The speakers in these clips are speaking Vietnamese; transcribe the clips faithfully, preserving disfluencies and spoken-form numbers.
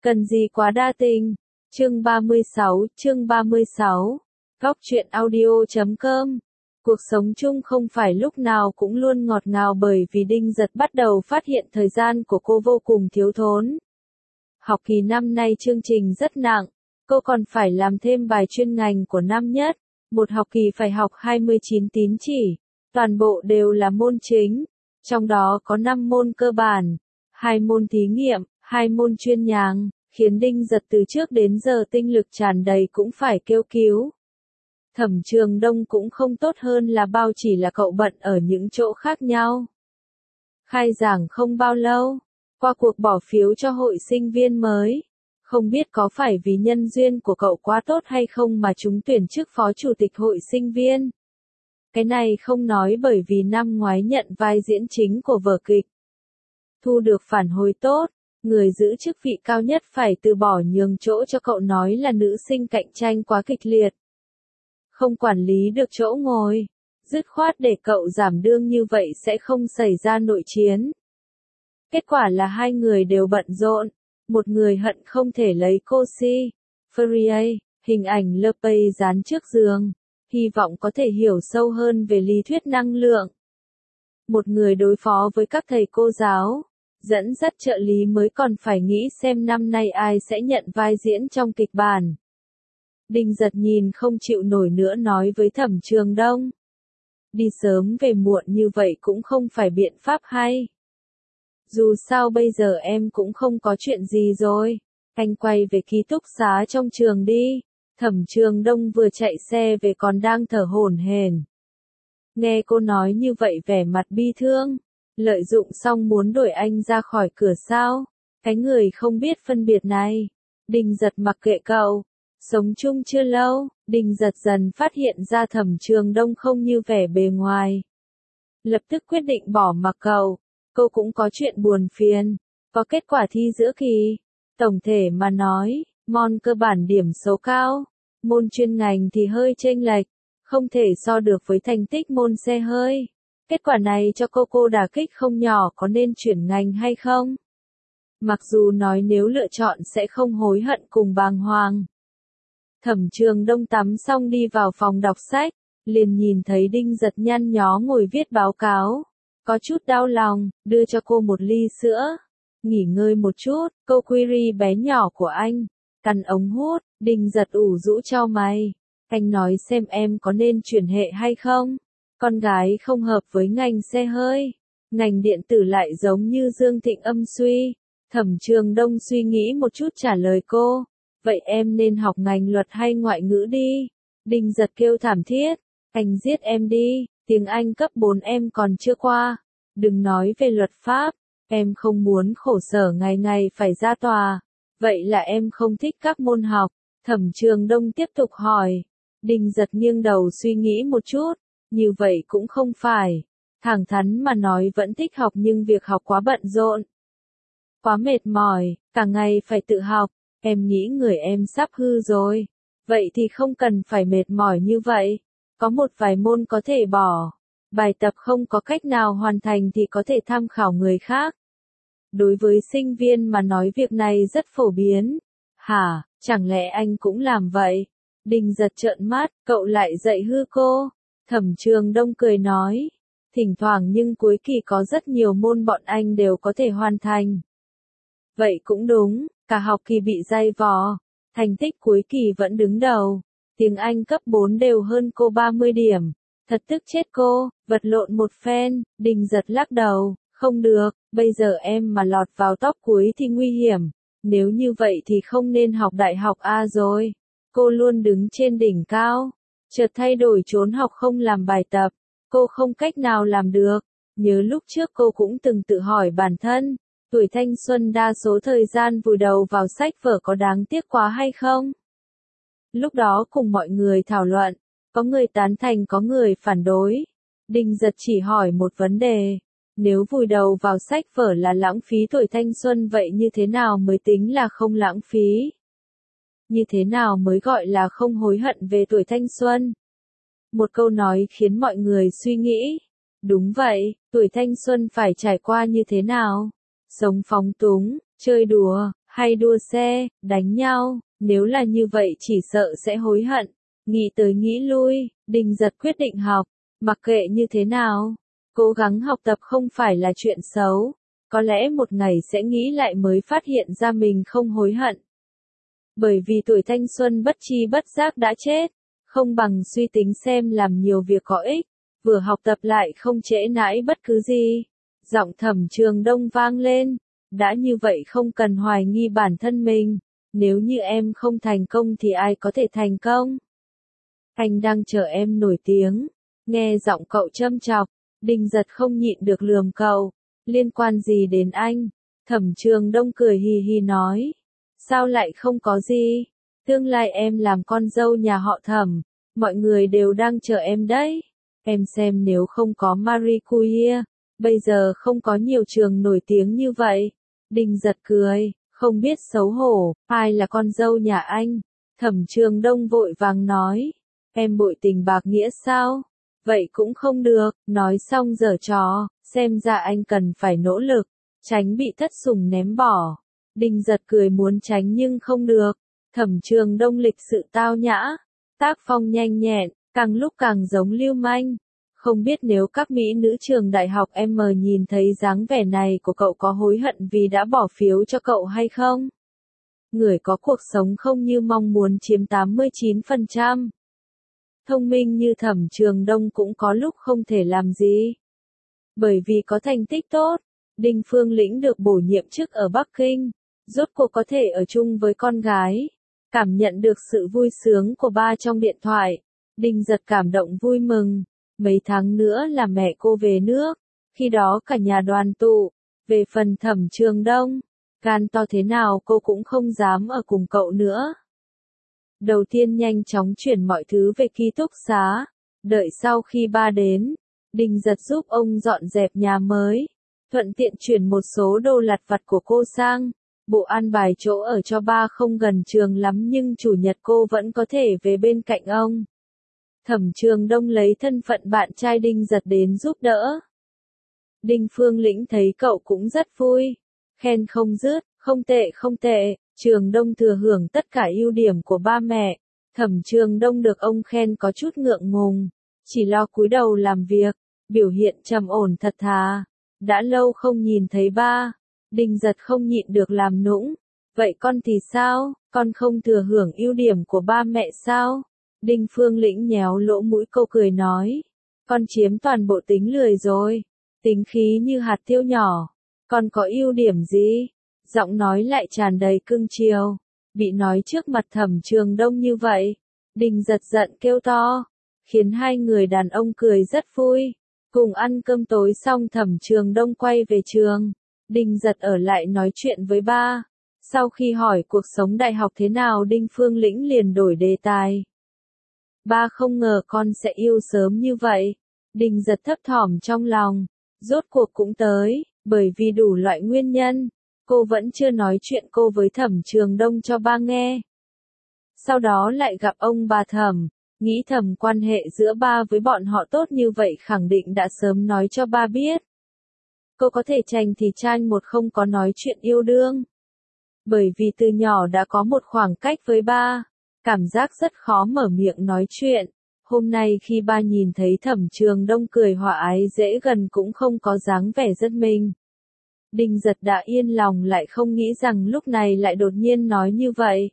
Cần gì quá đa tình. Chương ba mươi sáu, chương ba mươi sáu. Góc truyện audio chấm com. Cuộc sống chung không phải lúc nào cũng luôn ngọt ngào bởi vì Đinh Giật bắt đầu phát hiện thời gian của cô vô cùng thiếu thốn. Học kỳ năm nay chương trình rất nặng, cô còn phải làm thêm bài chuyên ngành của năm nhất, một học kỳ phải học hai mươi chín tín chỉ, toàn bộ đều là môn chính, trong đó có năm môn cơ bản, hai môn thí nghiệm, hai môn chuyên nhàng, khiến Đinh Giật từ trước đến giờ tinh lực tràn đầy cũng phải kêu cứu. Thẩm Trường Đông cũng không tốt hơn là bao, chỉ là cậu bận ở những chỗ khác nhau. Khai giảng không bao lâu, qua cuộc bỏ phiếu cho hội sinh viên mới, không biết có phải vì nhân duyên của cậu quá tốt hay không mà trúng tuyển chức phó chủ tịch hội sinh viên. Cái này không nói bởi vì năm ngoái nhận vai diễn chính của vở kịch. Thu được phản hồi tốt, người giữ chức vị cao nhất phải từ bỏ nhường chỗ cho cậu, nói là nữ sinh cạnh tranh quá kịch liệt. Không quản lý được chỗ ngồi, dứt khoát để cậu giảm lương, như vậy sẽ không xảy ra nội chiến. Kết quả là hai người đều bận rộn, một người hận không thể lấy cô Si, Fourier, hình ảnh Le Pen dán trước giường, hy vọng có thể hiểu sâu hơn về lý thuyết năng lượng. Một người đối phó với các thầy cô giáo, dẫn dắt trợ lý mới còn phải nghĩ xem năm nay ai sẽ nhận vai diễn trong kịch bản. Đinh Giật nhìn không chịu nổi nữa nói với Thẩm Trường Đông. Đi sớm về muộn như vậy cũng không phải biện pháp hay. Dù sao bây giờ em cũng không có chuyện gì rồi, anh quay về ký túc xá trong trường đi. Thẩm Trường Đông vừa chạy xe về còn đang thở hổn hển. Nghe cô nói như vậy vẻ mặt bi thương, lợi dụng xong muốn đuổi anh ra khỏi cửa sao? Cái người không biết phân biệt này. Đinh Giật mặc kệ cậu. Sống chung chưa lâu, Đinh Giật dần phát hiện ra Thẩm Trường Đông không như vẻ bề ngoài. Lập tức quyết định bỏ mặc cậu. Cô cũng có chuyện buồn phiền. Có kết quả thi giữa kỳ. Tổng thể mà nói, môn cơ bản điểm số cao. Môn chuyên ngành thì hơi chênh lệch. Không thể so được với thành tích môn xe hơi. Kết quả này cho cô cô đả kích không nhỏ, có nên chuyển ngành hay không? Mặc dù nói nếu lựa chọn sẽ không hối hận cùng bàng hoàng. Thẩm Trường Đông tắm xong đi vào phòng đọc sách, liền nhìn thấy Đinh Giật nhăn nhó ngồi viết báo cáo. Có chút đau lòng, đưa cho cô một ly sữa. Nghỉ ngơi một chút, cô query bé nhỏ của anh. Căn ống hút, Đinh Giật ủ rũ chau mày. Anh nói xem em có nên chuyển hệ hay không? Con gái không hợp với ngành xe hơi. Ngành điện tử lại giống như Dương Thịnh âm suy. Thẩm Trường Đông suy nghĩ một chút trả lời cô. Vậy em nên học ngành luật hay ngoại ngữ đi? Đinh Giật kêu thảm thiết. Anh giết em đi, tiếng Anh cấp bốn em còn chưa qua. Đừng nói về luật pháp, em không muốn khổ sở ngày ngày phải ra tòa. Vậy là em không thích các môn học. Thẩm Trường Đông tiếp tục hỏi. Đinh Giật nghiêng đầu suy nghĩ một chút. Như vậy cũng không phải. Thẳng thắn mà nói vẫn thích học nhưng việc học quá bận rộn. Quá mệt mỏi, cả ngày phải tự học. Em nghĩ người em sắp hư rồi. Vậy thì không cần phải mệt mỏi như vậy. Có một vài môn có thể bỏ. Bài tập không có cách nào hoàn thành thì có thể tham khảo người khác. Đối với sinh viên mà nói việc này rất phổ biến. Hả, chẳng lẽ anh cũng làm vậy? Đinh Giật trợn mắt, cậu lại dạy hư cô. Thẩm Trường Đông cười nói. Thỉnh thoảng nhưng cuối kỳ có rất nhiều môn bọn anh đều có thể hoàn thành. Vậy cũng đúng, cả học kỳ bị dày vò. Thành tích cuối kỳ vẫn đứng đầu. Tiếng Anh cấp bốn đều hơn cô ba mươi điểm. Thật tức chết cô, vật lộn một phen. Đinh Giật lắc đầu. Không được, bây giờ em mà lọt vào top cuối thì nguy hiểm. Nếu như vậy thì không nên học đại học A rồi. Cô luôn đứng trên đỉnh cao. Chợt thay đổi trốn học không làm bài tập. Cô không cách nào làm được. Nhớ lúc trước cô cũng từng tự hỏi bản thân. Tuổi thanh xuân đa số thời gian vùi đầu vào sách vở có đáng tiếc quá hay không? Lúc đó cùng mọi người thảo luận. Có người tán thành có người phản đối. Đinh Giật chỉ hỏi một vấn đề. Nếu vùi đầu vào sách vở là lãng phí tuổi thanh xuân vậy như thế nào mới tính là không lãng phí? Như thế nào mới gọi là không hối hận về tuổi thanh xuân? Một câu nói khiến mọi người suy nghĩ. Đúng vậy, tuổi thanh xuân phải trải qua như thế nào? Sống phóng túng, chơi đùa, hay đua xe, đánh nhau, nếu là như vậy chỉ sợ sẽ hối hận. Nghĩ tới nghĩ lui, Đinh Giật quyết định học, mặc kệ như thế nào. Cố gắng học tập không phải là chuyện xấu, có lẽ một ngày sẽ nghĩ lại mới phát hiện ra mình không hối hận. Bởi vì tuổi thanh xuân bất tri bất giác đã chết, không bằng suy tính xem làm nhiều việc có ích, vừa học tập lại không trễ nải bất cứ gì. Giọng Thẩm Trường Đông vang lên, đã như vậy không cần hoài nghi bản thân mình, nếu như em không thành công thì ai có thể thành công? Anh đang chờ em nổi tiếng. Nghe giọng cậu châm chọc, Đinh Giật không nhịn được lườm cậu, liên quan gì đến anh? Thẩm Trường Đông cười hì hì nói, sao lại không có gì, tương lai em làm con dâu nhà họ Thẩm, mọi người đều đang chờ em đấy. Em xem nếu không có Marie Curie, bây giờ không có nhiều trường nổi tiếng như vậy. Đinh Giật cười, không biết xấu hổ, ai là con dâu nhà anh? Thẩm Trường Đông vội vàng nói, em bội tình bạc nghĩa sao? Vậy cũng không được, nói xong giở trò, xem ra anh cần phải nỗ lực, tránh bị thất sủng ném bỏ. Đinh Giật cười muốn tránh nhưng không được. Thẩm Trường Đông lịch sự tao nhã, tác phong nhanh nhẹn, càng lúc càng giống lưu manh. Không biết nếu các mỹ nữ trường đại học em nhìn thấy dáng vẻ này của cậu có hối hận vì đã bỏ phiếu cho cậu hay không? Người có cuộc sống không như mong muốn chiếm tám mươi chín phần trăm. Thông minh như Thẩm Trường Đông cũng có lúc không thể làm gì. Bởi vì có thành tích tốt, Đinh Phương Lĩnh được bổ nhiệm chức ở Bắc Kinh, rốt cuộc có thể ở chung với con gái. Cảm nhận được sự vui sướng của ba trong điện thoại, Đinh Giật cảm động vui mừng. Mấy tháng nữa là mẹ cô về nước, khi đó cả nhà đoàn tụ. Về phần Thẩm Trường Đông, gan to thế nào cô cũng không dám ở cùng cậu nữa. Đầu tiên nhanh chóng chuyển mọi thứ về ký túc xá, đợi sau khi ba đến, Đinh Giật giúp ông dọn dẹp nhà mới, thuận tiện chuyển một số đồ lặt vặt của cô sang. Bộ an bài chỗ ở cho ba không gần trường lắm nhưng chủ nhật cô vẫn có thể về bên cạnh ông. Thẩm Trường Đông lấy thân phận bạn trai Đinh Giật đến giúp đỡ. Đinh Phương Lĩnh thấy cậu cũng rất vui, khen không dứt, không tệ không tệ. Trường Đông thừa hưởng tất cả ưu điểm của ba mẹ. Thẩm Trường Đông được ông khen có chút ngượng ngùng, chỉ lo cúi đầu làm việc, biểu hiện trầm ổn thật thà. Đã lâu không nhìn thấy ba, Đinh Giật không nhịn được làm nũng. Vậy con thì sao, con không thừa hưởng ưu điểm của ba mẹ sao? Đinh Phương Lĩnh nhéo lỗ mũi cô cười nói, con chiếm toàn bộ tính lười rồi, tính khí như hạt tiêu nhỏ, con có ưu điểm gì? Giọng nói lại tràn đầy cưng chiều. Bị nói trước mặt Thẩm Trường Đông như vậy, Đinh Giật giận kêu to, khiến hai người đàn ông cười rất vui. Cùng ăn cơm tối xong Thẩm Trường Đông quay về trường, Đinh Giật ở lại nói chuyện với ba. Sau khi hỏi cuộc sống đại học thế nào Đinh Phương Lĩnh liền đổi đề tài. Ba không ngờ con sẽ yêu sớm như vậy. Đinh Giật thấp thỏm trong lòng, rốt cuộc cũng tới, bởi vì đủ loại nguyên nhân. Cô vẫn chưa nói chuyện cô với Thẩm Trường Đông cho ba nghe. Sau đó lại gặp ông bà Thẩm, nghĩ thầm quan hệ giữa ba với bọn họ tốt như vậy khẳng định đã sớm nói cho ba biết. Cô có thể tranh thì tranh một không có nói chuyện yêu đương. Bởi vì từ nhỏ đã có một khoảng cách với ba, cảm giác rất khó mở miệng nói chuyện. Hôm nay khi ba nhìn thấy Thẩm Trường Đông cười hòa ái dễ gần cũng không có dáng vẻ rất mình. Đinh Giật đã yên lòng lại không nghĩ rằng lúc này lại đột nhiên nói như vậy.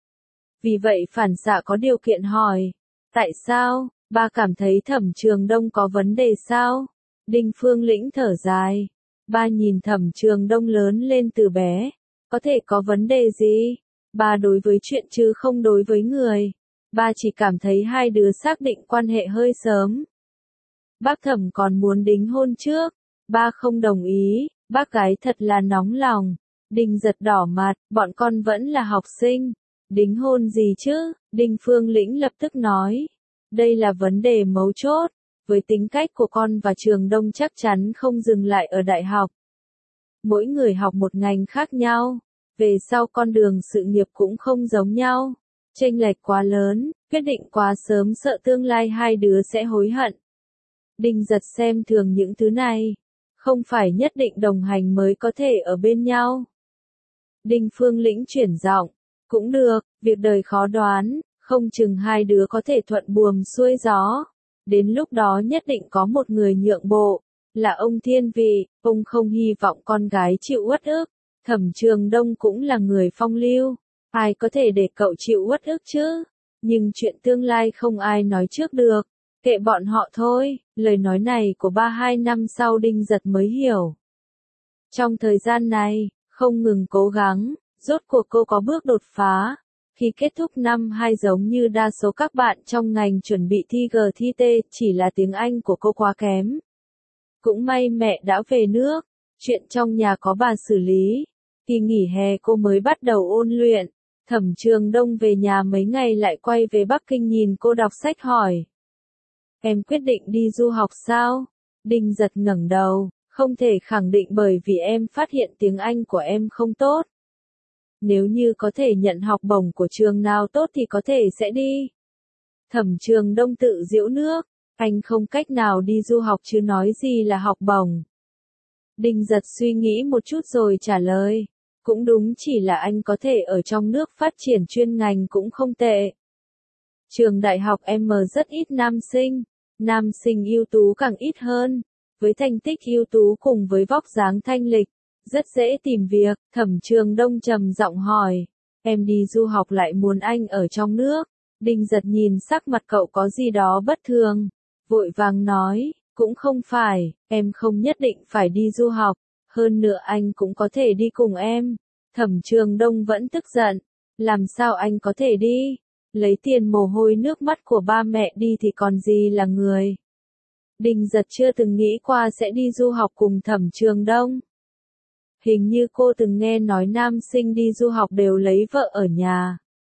Vì vậy phản xạ có điều kiện hỏi, tại sao, ba cảm thấy Thẩm Trường Đông có vấn đề sao? Đinh Phương Lĩnh thở dài, ba nhìn Thẩm Trường Đông lớn lên từ bé, có thể có vấn đề gì? Ba đối với chuyện chứ không đối với người. Ba chỉ cảm thấy hai đứa xác định quan hệ hơi sớm. Bác Thẩm còn muốn đính hôn trước, ba không đồng ý. Bác gái thật là nóng lòng. Đinh Giật đỏ mặt, bọn con vẫn là học sinh. Đính hôn gì chứ? Đinh Phương Lĩnh lập tức nói. Đây là vấn đề mấu chốt. Với tính cách của con và Trường Đông chắc chắn không dừng lại ở đại học. Mỗi người học một ngành khác nhau. Về sau con đường sự nghiệp cũng không giống nhau. Chênh lệch quá lớn, quyết định quá sớm sợ tương lai hai đứa sẽ hối hận. Đinh Giật xem thường những thứ này. Không phải nhất định đồng hành mới có thể ở bên nhau. Đinh Phương Lĩnh chuyển giọng. Cũng được, việc đời khó đoán, không chừng hai đứa có thể thuận buồm xuôi gió. Đến lúc đó nhất định có một người nhượng bộ, là ông thiên vị, ông không hy vọng con gái chịu uất ức. Thẩm Trường Đông cũng là người phong lưu, ai có thể để cậu chịu uất ức chứ? Nhưng chuyện tương lai không ai nói trước được, kệ bọn họ thôi. Lời nói này của ba hai năm sau Đinh Giật mới hiểu. Trong thời gian này, không ngừng cố gắng, rốt cuộc cô có bước đột phá. Khi kết thúc năm hai giống như đa số các bạn trong ngành chuẩn bị thi G T T, chỉ là tiếng Anh của cô quá kém. Cũng may mẹ đã về nước, chuyện trong nhà có bà xử lý. Kỳ nghỉ hè cô mới bắt đầu ôn luyện. Thẩm Trường Đông về nhà mấy ngày lại quay về Bắc Kinh nhìn cô đọc sách hỏi. Em quyết định đi du học sao? Đinh Giật ngẩng đầu, không thể khẳng định bởi vì em phát hiện tiếng Anh của em không tốt. Nếu như có thể nhận học bổng của trường nào tốt thì có thể sẽ đi. Thẩm Trường Đông tự giễu nước, anh không cách nào đi du học chứ nói gì là học bổng. Đinh Giật suy nghĩ một chút rồi trả lời. Cũng đúng, chỉ là anh có thể ở trong nước phát triển chuyên ngành cũng không tệ. Trường đại học M rất ít nam sinh, nam sinh ưu tú càng ít hơn. Với thành tích ưu tú cùng với vóc dáng thanh lịch, rất dễ tìm việc. Thẩm Trường Đông trầm giọng hỏi, em đi du học lại muốn anh ở trong nước. Đinh Giật nhìn sắc mặt cậu có gì đó bất thường, vội vàng nói, cũng không phải, em không nhất định phải đi du học, hơn nữa anh cũng có thể đi cùng em. Thẩm Trường Đông vẫn tức giận, làm sao anh có thể đi, lấy tiền mồ hôi nước mắt của ba mẹ đi thì còn gì là người. Đinh Giật chưa từng nghĩ qua sẽ đi du học cùng Thẩm Trường Đông. Hình như cô từng nghe nói nam sinh đi du học đều lấy vợ ở nhà,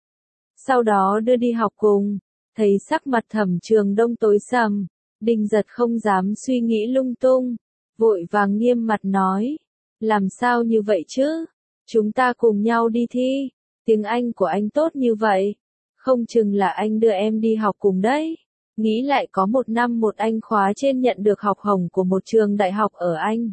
sau đó đưa đi học cùng. Thấy sắc mặt Thẩm Trường Đông tối sầm, Đinh Giật không dám suy nghĩ lung tung, vội vàng nghiêm mặt nói, làm sao như vậy chứ? Chúng ta cùng nhau đi thi, tiếng Anh của anh tốt như vậy, không chừng là anh đưa em đi học cùng đấy. Nghĩ lại có một năm một anh khóa trên nhận được học bổng của một trường đại học ở Anh.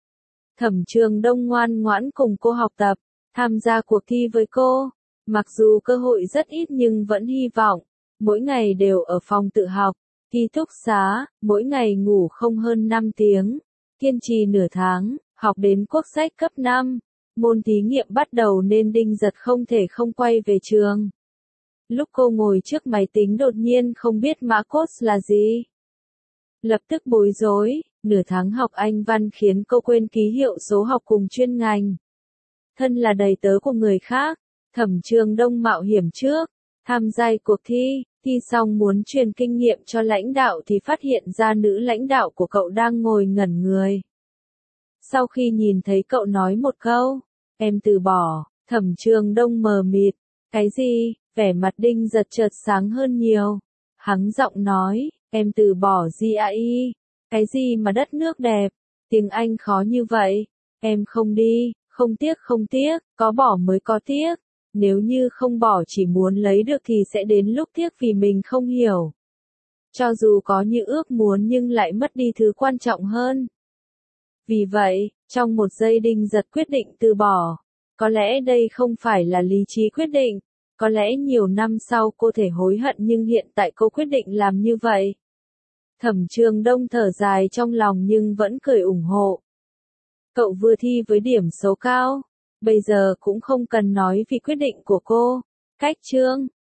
Thẩm Trường Đông ngoan ngoãn cùng cô học tập, tham gia cuộc thi với cô. Mặc dù cơ hội rất ít nhưng vẫn hy vọng, mỗi ngày đều ở phòng tự học, ký túc xá, mỗi ngày ngủ không hơn năm tiếng, kiên trì nửa tháng, học đến quốc sách cấp năm. Môn thí nghiệm bắt đầu nên Đinh Giật không thể không quay về trường. Lúc cô ngồi trước máy tính đột nhiên không biết mã code là gì. Lập tức bối rối, nửa tháng học Anh văn khiến cô quên ký hiệu số học cùng chuyên ngành. Thân là đầy tớ của người khác, Thẩm Trường Đông mạo hiểm trước, tham gia cuộc thi, thi xong muốn truyền kinh nghiệm cho lãnh đạo thì phát hiện ra nữ lãnh đạo của cậu đang ngồi ngẩn người. Sau khi nhìn thấy cậu nói một câu, em từ bỏ, Thẩm Trường Đông mờ mịt, cái gì? Vẻ mặt Đinh Giật chợt sáng hơn nhiều. Hắng giọng nói, em từ bỏ gi a i, cái gì mà đất nước đẹp, tiếng Anh khó như vậy, em không đi, không tiếc không tiếc, có bỏ mới có tiếc, nếu như không bỏ chỉ muốn lấy được thì sẽ đến lúc tiếc vì mình không hiểu. Cho dù có như ước muốn nhưng lại mất đi thứ quan trọng hơn. Vì vậy, trong một giây Đinh Giật quyết định từ bỏ. Có lẽ đây không phải là lý trí quyết định, có lẽ nhiều năm sau cô thể hối hận nhưng hiện tại cô quyết định làm như vậy. Thẩm Trường Đông thở dài trong lòng nhưng vẫn cười ủng hộ. Cậu vừa thi với điểm số cao, bây giờ cũng không cần nói vì quyết định của cô. Cách chương